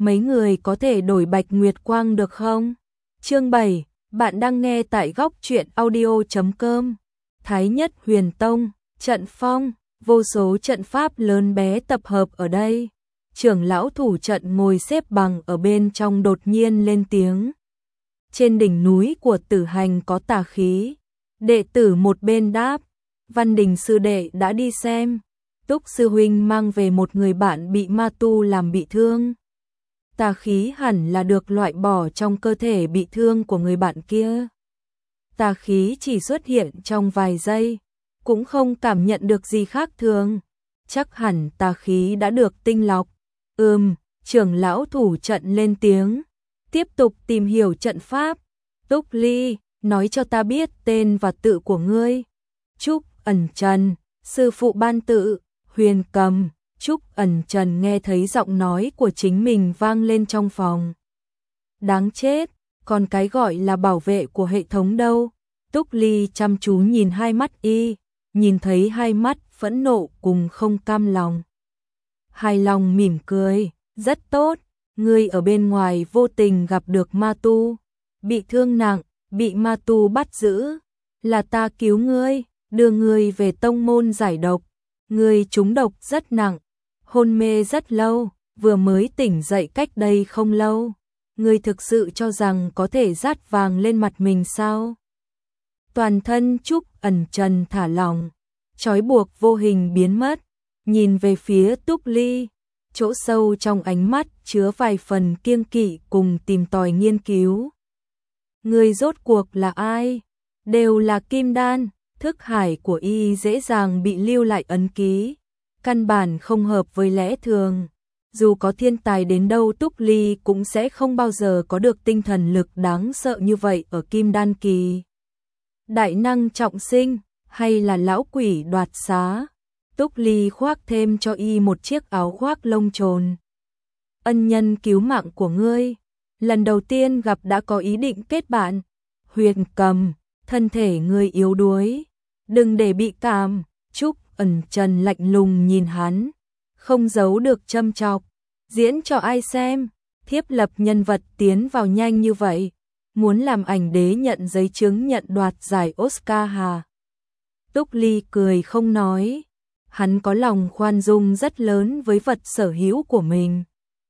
mấy người có thể đổi Bạch Nguyệt Quang được không? Chương 7, bạn đang nghe tại góc truyện audio.com. Thái Nhất Huyền Tông, trận phong, vô số trận pháp lớn bé tập hợp ở đây. Trưởng lão thủ trận ngồi xếp bằng ở bên trong đột nhiên lên tiếng. Trên đỉnh núi của Tử Hành có tà khí. Đệ tử một bên đáp, Văn Đình sư đệ đã đi xem. Túc sư huynh mang về một người bạn bị ma tu làm bị thương. Tà khí hẳn là được loại bỏ trong cơ thể bị thương của người bạn kia. Tà khí chỉ xuất hiện trong vài giây, cũng không cảm nhận được gì khác thường. Chắc hẳn tà khí đã được tinh lọc. Trưởng lão thủ trận lên tiếng. Tiếp tục tìm hiểu trận pháp. Túc Ly, nói cho ta biết tên và tự của ngươi. Trúc Ẩn Trần, sư phụ ban tự, Huyền Cầm. Trúc Ẩn Trần nghe thấy giọng nói của chính mình vang lên trong phòng. Đáng chết, còn cái gọi là bảo vệ của hệ thống đâu? Túc Ly chăm chú nhìn hai mắt y, nhìn thấy hai mắt phẫn nộ cùng không cam lòng. Hài lòng mỉm cười, rất tốt, ngươi ở bên ngoài vô tình gặp được ma tu, bị thương nặng, bị ma tu bắt giữ, là ta cứu ngươi, đưa ngươi về tông môn giải độc, ngươi trúng độc rất nặng, hôn mê rất lâu, vừa mới tỉnh dậy cách đây không lâu, ngươi thực sự cho rằng có thể dát vàng lên mặt mình sao? Toàn thân Trúc Ẩn Trần thả lỏng, trói buộc vô hình biến mất, nhìn về phía Túc Ly, chỗ sâu trong ánh mắt chứa vài phần kiêng kỵ cùng tìm tòi nghiên cứu. Người rốt cuộc là ai? Đều là kim đan, thức hải của y dễ dàng bị lưu lại ấn ký, căn bản không hợp với lẽ thường. Dù có thiên tài đến đâu Túc Ly cũng sẽ không bao giờ có được tinh thần lực đáng sợ như vậy ở kim đan kỳ. Đại năng trọng sinh, hay là lão quỷ đoạt xá? Túc Ly khoác thêm cho y một chiếc áo khoác lông trồn. Ân nhân cứu mạng của ngươi, lần đầu tiên gặp đã có ý định kết bạn. Huyền Cầm, thân thể ngươi yếu đuối, đừng để bị cảm. Trúc Ẩn Trần lạnh lùng nhìn hắn, không giấu được châm chọc. Diễn cho ai xem, thiếp lập nhân vật tiến vào nhanh như vậy, muốn làm ảnh đế nhận giấy chứng nhận đoạt giải Oscar hà? Túc Ly cười không nói, hắn có lòng khoan dung rất lớn với vật sở hữu của mình.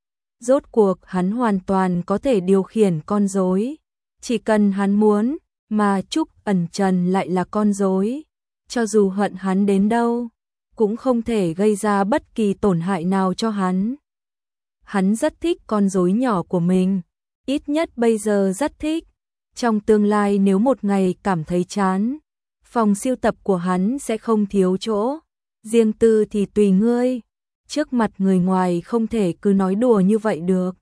Rốt cuộc hắn hoàn toàn có thể điều khiển con rối, chỉ cần hắn muốn, mà Trúc Ẩn Trần lại là con rối, cho dù hận hắn đến đâu, cũng không thể gây ra bất kỳ tổn hại nào cho hắn. Hắn rất thích con rối nhỏ của mình, ít nhất bây giờ rất thích. Trong tương lai nếu một ngày cảm thấy chán, phòng sưu tập của hắn sẽ không thiếu chỗ. Riêng tư thì tùy ngươi, trước mặt người ngoài không thể cứ nói đùa như vậy được.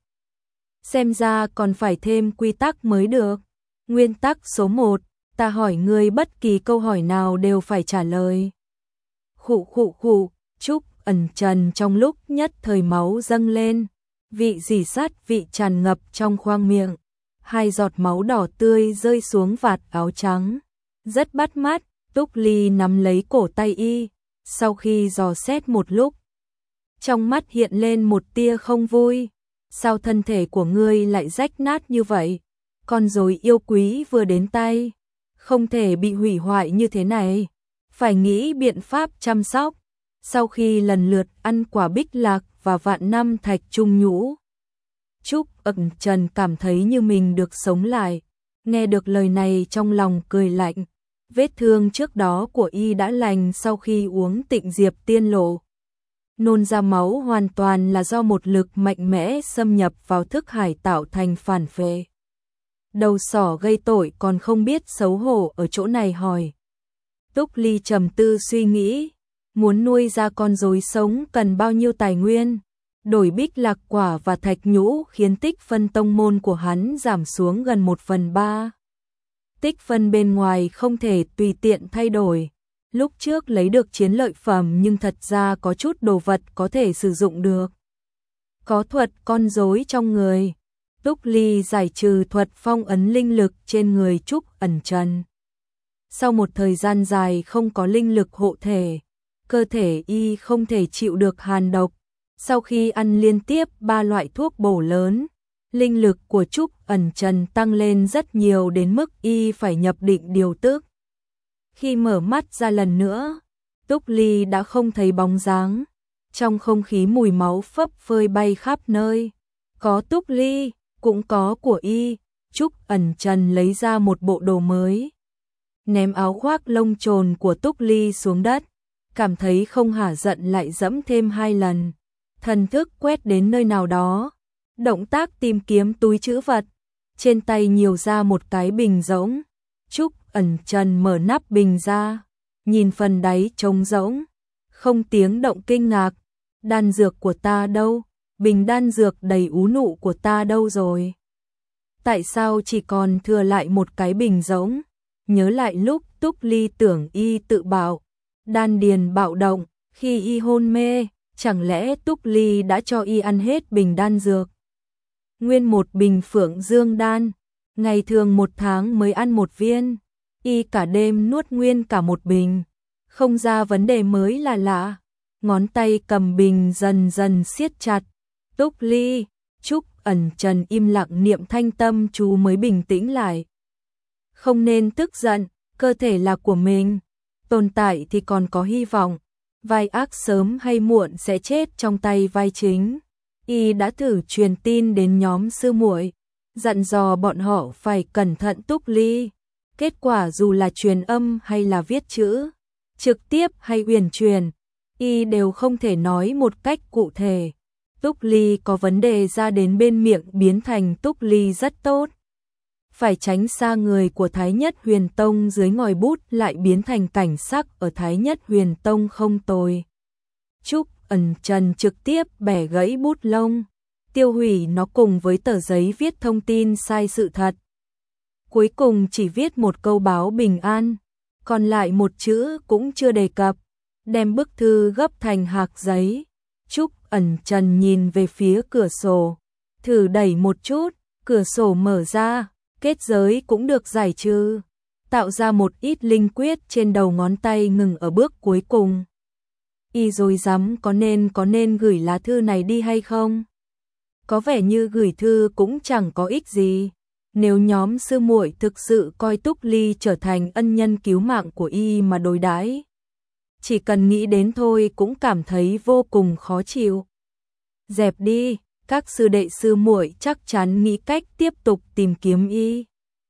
Xem ra còn phải thêm quy tắc mới được. Nguyên tắc số 1, ta hỏi ngươi bất kỳ câu hỏi nào đều phải trả lời. Khụ, Trúc Ẩn Trần trong lúc nhất thời máu dâng lên, vị dì sát vị tràn ngập trong khoang miệng, hai giọt máu đỏ tươi rơi xuống vạt áo trắng. Rất bắt mắt, Túc Ly nắm lấy cổ tay y, sau khi dò xét một lúc, trong mắt hiện lên một tia không vui. Sao thân thể của ngươi lại rách nát như vậy? Con rối yêu quý vừa đến tay, không thể bị hủy hoại như thế này, phải nghĩ biện pháp chăm sóc. Sau khi lần lượt ăn quả bích lạc và vạn năm thạch trung nhũ, Trúc Ẩn Trần cảm thấy như mình được sống lại. Nghe được lời này trong lòng cười lạnh. Vết thương trước đó của y đã lành sau khi uống Tịnh Diệp Tiên Lộ. Nôn ra máu hoàn toàn là do một lực mạnh mẽ xâm nhập vào thức hải tạo thành phản phệ. Đầu sỏ gây tội còn không biết xấu hổ ở chỗ này hỏi. Túc Ly trầm tư suy nghĩ, muốn nuôi ra con rối sống cần bao nhiêu tài nguyên. Đổi bích lạc quả và thạch nhũ khiến tích phân tông môn của hắn giảm xuống gần 1/3. Tích phân bên ngoài không thể tùy tiện thay đổi. Lúc trước lấy được chiến lợi phẩm nhưng thật ra có chút đồ vật có thể sử dụng được. Có thuật con rối trong người. Túc Ly giải trừ thuật phong ấn linh lực trên người Trúc Ẩn Trần. Sau một thời gian dài không có linh lực hộ thể, cơ thể y không thể chịu được hàn độc, Sau khi ăn liên tiếp 3 loại thuốc bổ lớn, linh lực của Trúc Ẩn Trần tăng lên rất nhiều đến mức y phải nhập định điều tức. Khi mở mắt ra lần nữa, Túc Ly đã không thấy bóng dáng. Trong không khí mùi máu phấp phới bay khắp nơi. Có Túc Ly, cũng có của y. Trúc Ẩn Trần lấy ra một bộ đồ mới, ném áo khoác lông trồn của Túc Ly xuống đất, cảm thấy không hả giận lại dẫm thêm 2 lần. Thần thức quét đến nơi nào đó, động tác tìm kiếm túi trữ vật, trên tay nhiều ra một cái bình rỗng. Trúc Ẩn Trần mở nắp bình ra, nhìn phần đáy trống rỗng, không tiếng động kinh ngạc. Đan dược của ta đâu? Bình đan dược đầy ú nụ của ta đâu rồi? Tại sao chỉ còn thừa lại một cái bình rỗng? Nhớ lại lúc Túc Ly tưởng y tự bạo, đan điền bạo động, khi y hôn mê, chẳng lẽ Túc Ly đã cho y ăn hết bình đan dược? Nguyên một bình Phượng Dương đan, ngày thường 1 tháng mới ăn 1 viên, y cả đêm nuốt nguyên cả một bình, không ra vấn đề mới là lạ. Ngón tay cầm bình dần dần siết chặt. Túc Ly, Trúc Ẩn Trần im lặng niệm thanh tâm chú mới bình tĩnh lại. Không nên tức giận, cơ thể là của mình, tồn tại thì còn có hy vọng. Vai ác sớm hay muộn sẽ chết trong tay vai chính. Y đã thử truyền tin đến nhóm sư muội, dặn dò bọn họ phải cẩn thận Túc Ly. Kết quả dù là truyền âm hay là viết chữ, trực tiếp hay uyển chuyển, y đều không thể nói một cách cụ thể. Túc Ly có vấn đề ra đến bên miệng biến thành Túc Ly rất tốt. Phải tránh xa người của Thái Nhất Huyền Tông dưới ngòi bút lại biến thành cảnh sắc ở Thái Nhất Huyền Tông không tồi. Trúc Ẩn Trần trực tiếp bẻ gãy bút lông, tiêu hủy nó cùng với tờ giấy viết thông tin sai sự thật. Cuối cùng chỉ viết một câu báo bình an, còn lại một chữ cũng chưa đề cập, đem bức thư gấp thành hạc giấy. Trúc Ẩn Trần nhìn về phía cửa sổ, thử đẩy một chút, cửa sổ mở ra, kết giới cũng được giải trừ, tạo ra một ít linh quyết trên đầu ngón tay ngừng ở bước cuối cùng. Y rồi dám có nên gửi lá thư này đi hay không? Có vẻ như gửi thư cũng chẳng có ích gì. Nếu nhóm sư muội thực sự coi Túc Ly trở thành ân nhân cứu mạng của y mà đối đãi, chỉ cần nghĩ đến thôi cũng cảm thấy vô cùng khó chịu. Dẹp đi, các sư đệ sư muội chắc chắn nghĩ cách tiếp tục tìm kiếm y.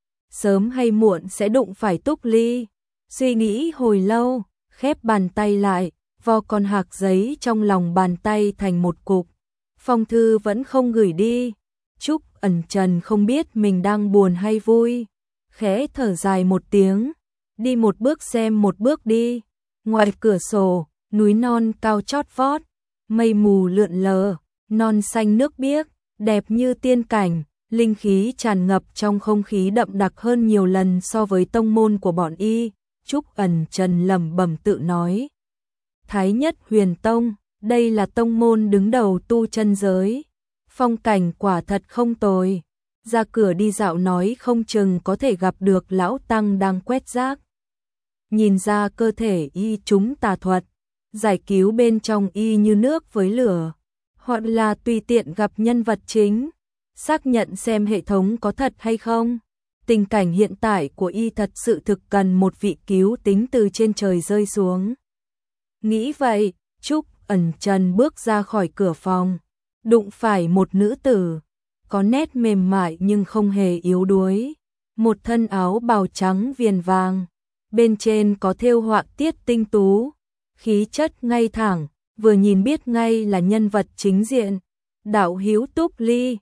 Sớm hay muộn sẽ đụng phải Túc Ly. Suy nghĩ hồi lâu, khép bàn tay lại, vo con hạc giấy trong lòng bàn tay thành một cục. Phong thư vẫn không gửi đi. Trúc Ẩn Trần không biết mình đang buồn hay vui, khẽ thở dài một tiếng, đi một bước xem một bước đi. Ngoài cửa sổ, núi non cao chót vót, mây mù lượn lờ, non xanh nước biếc, đẹp như tiên cảnh, linh khí tràn ngập trong không khí đậm đặc hơn nhiều lần so với tông môn của bọn y. Trúc Ẩn Trần lẩm bẩm tự nói. Thái Nhất Huyền Tông, đây là tông môn đứng đầu tu chân giới. Phong cảnh quả thật không tồi. Ra cửa đi dạo nói không chừng có thể gặp được lão tăng đang quét rác. Nhìn ra cơ thể y trúng tà thuật, giải cứu bên trong y như nước với lửa. Hoặc là tùy tiện gặp nhân vật chính, xác nhận xem hệ thống có thật hay không. Tình cảnh hiện tại của y thật sự thực cần một vị cứu tính từ trên trời rơi xuống. Nghĩ vậy, Trúc Ẩn Trần bước ra khỏi cửa phòng, đụng phải một nữ tử, có nét mềm mại nhưng không hề yếu đuối. Một thân áo bào trắng viền vàng, bên trên có thêu họa tiết tinh tú, khí chất ngay thẳng, vừa nhìn biết ngay là nhân vật chính diện. Đạo hữu Túc Ly,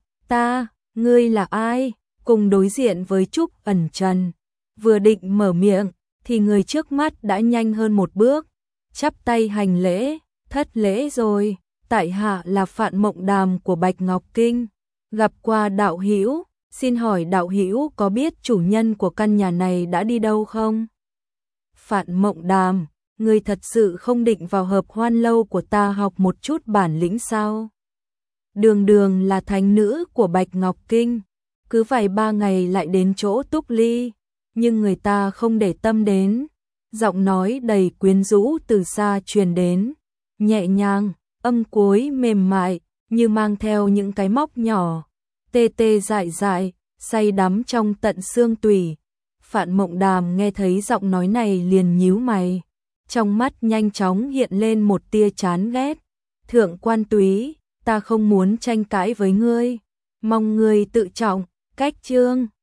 ngươi là ai? Cùng đối diện với Trúc Ẩn Trần, vừa định mở miệng, thì người trước mắt đã nhanh hơn một bước, chắp tay hành lễ, thất lễ rồi, tại hạ là Phạn Mộng Đàm của Bạch Ngọc Kinh, gặp qua đạo hữu, xin hỏi đạo hữu có biết chủ nhân của căn nhà này đã đi đâu không? Phạn Mộng Đàm, ngươi thật sự không định vào hợp hoan lâu của ta học một chút bản lĩnh sao? Đường đường là thánh nữ của Bạch Ngọc Kinh, cứ vài 3 ngày lại đến chỗ Túc Ly, nhưng người ta không để tâm đến. Giọng nói đầy quyến rũ từ xa truyền đến, nhẹ nhàng, âm cuối mềm mại, như mang theo những cái móc nhỏ, tê tê dại dại, say đắm trong tận xương tủy. Phạn Mộng Đàm nghe thấy giọng nói này liền nhíu mày, trong mắt nhanh chóng hiện lên một tia chán ghét. Thượng quan Túy, ta không muốn tranh cãi với ngươi, mong ngươi tự trọng, cách chương.